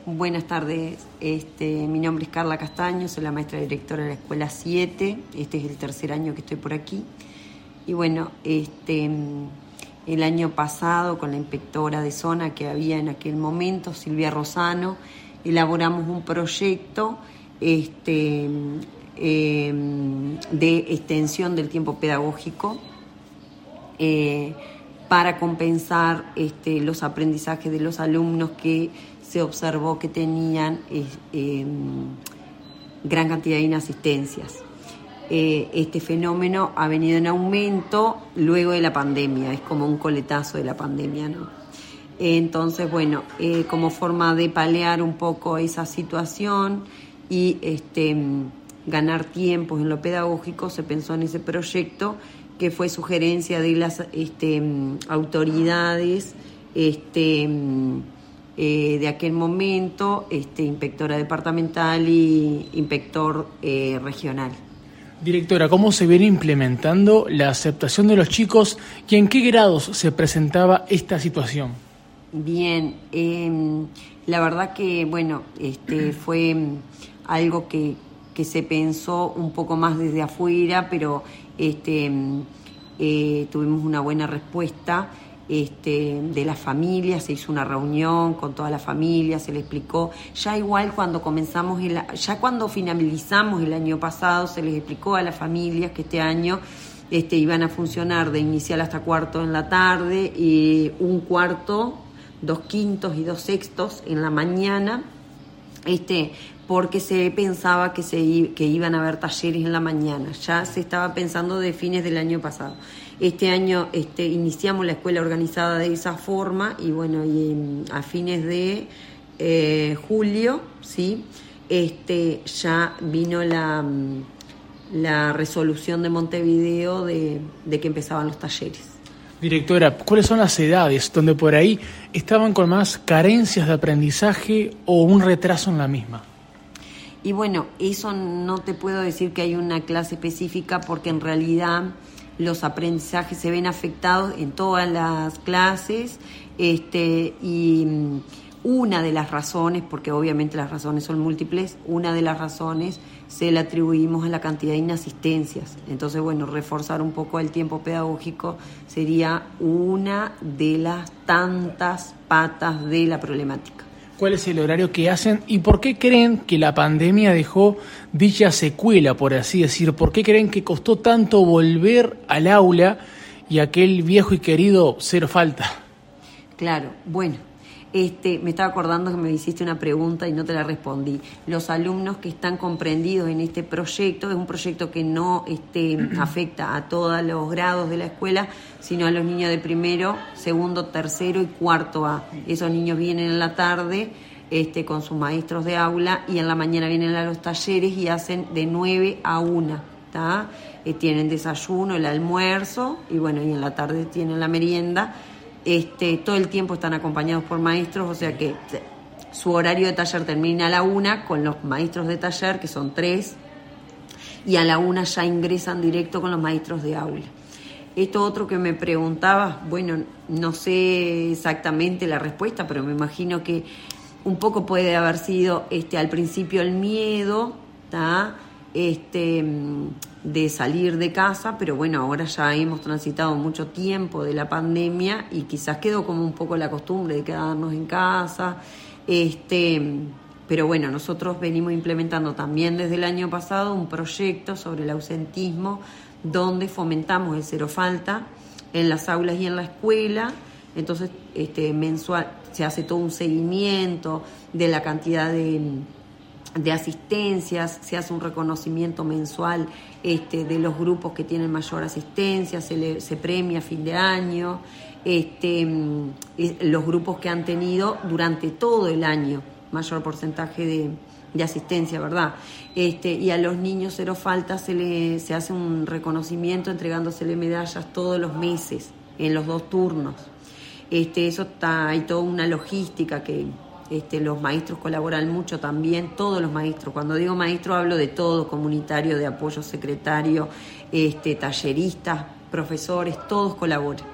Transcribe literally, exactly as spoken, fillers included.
Buenas tardes, este, mi nombre es Carla Castaño, soy la maestra directora de la Escuela siete, este es el tercer año que estoy por aquí. Y bueno, este, el año pasado con la inspectora de zona que había en aquel momento, Silvia Rosano, elaboramos un proyecto este, eh, de extensión del tiempo pedagógico eh, para compensar este, los aprendizajes de los alumnos que se observó que tenían eh, eh, gran cantidad de inasistencias. Eh, este fenómeno ha venido en aumento luego de la pandemia, es como un coletazo de la pandemia, ¿no? Eh, entonces, bueno, eh, como forma de paliar un poco esa situación y este, ganar tiempos en lo pedagógico, se pensó en ese proyecto que fue sugerencia de las este, autoridades este, Eh, de aquel momento, este, inspectora departamental y inspector eh, regional. Directora, ¿cómo se viene implementando la aceptación de los chicos y en qué grados se presentaba esta situación? Bien, eh, la verdad que, bueno, este, fue algo que, que se pensó un poco más desde afuera, pero este, eh, tuvimos una buena respuesta. Este, de las familias, se hizo una reunión con toda la familia, se le explicó, ya igual cuando comenzamos, el, ya cuando finalizamos el año pasado, se les explicó a las familias que este año este, iban a funcionar de inicial hasta cuarto en la tarde, y un cuarto, dos quintos y dos sextos en la mañana, este, porque se pensaba que, se, que iban a haber talleres en la mañana, ya se estaba pensando de fines del año pasado. Este año este, iniciamos la escuela organizada de esa forma y bueno, y a fines de eh, julio, ¿sí? este, ya vino la, la resolución de Montevideo de, de que empezaban los talleres. Directora, ¿cuáles son las edades donde por ahí estaban con más carencias de aprendizaje o un retraso en la misma? Y bueno, eso no te puedo decir que hay una clase específica porque en realidad los aprendizajes se ven afectados en todas las clases este, y una de las razones, porque obviamente las razones son múltiples, una de las razones se la atribuimos a la cantidad de inasistencias. Entonces, bueno, reforzar un poco el tiempo pedagógico sería una de las tantas patas de la problemática. ¿Cuál es el horario que hacen y por qué creen que la pandemia dejó dicha secuela, por así decir? ¿Por qué creen que costó tanto volver al aula y aquel viejo y querido cero falta? Claro, bueno, este, me estaba acordando que me hiciste una pregunta y no te la respondí. Los alumnos que están comprendidos en este proyecto, es un proyecto que no este, afecta a todos los grados de la escuela, sino a los niños de primero, segundo, tercero y cuarto A. Esos niños vienen en la tarde este, con sus maestros de aula y en la mañana vienen a los talleres y hacen de nueve a una, ¿tá? Eh, tienen desayuno, el almuerzo y bueno, y en la tarde tienen la merienda. Este, todo el tiempo están acompañados por maestros, o sea que su horario de taller termina a la una con los maestros de taller, que son tres, y a la una ya ingresan directo con los maestros de aula. Esto otro que me preguntabas, bueno, no sé exactamente la respuesta, pero me imagino que un poco puede haber sido este, al principio el miedo, ¿tá? Este, de salir de casa, pero bueno, ahora ya hemos transitado mucho tiempo de la pandemia y quizás quedó como un poco la costumbre de quedarnos en casa, este, pero bueno, nosotros venimos implementando también desde el año pasado un proyecto sobre el ausentismo donde fomentamos el cero falta en las aulas y en la escuela. Entonces este, mensual se hace todo un seguimiento de la cantidad de de asistencias, se hace un reconocimiento mensual este, de los grupos que tienen mayor asistencia, se, le, se premia a fin de año, este, los grupos que han tenido durante todo el año mayor porcentaje de, de asistencia, ¿verdad? Este, y a los niños cero falta se, le, se hace un reconocimiento entregándosele medallas todos los meses, en los dos turnos. Este, eso está, hay toda una logística que Este, los maestros colaboran mucho también, todos los maestros. Cuando digo maestro hablo de todo, comunitario, de apoyo, secretario, este, talleristas, profesores, todos colaboran.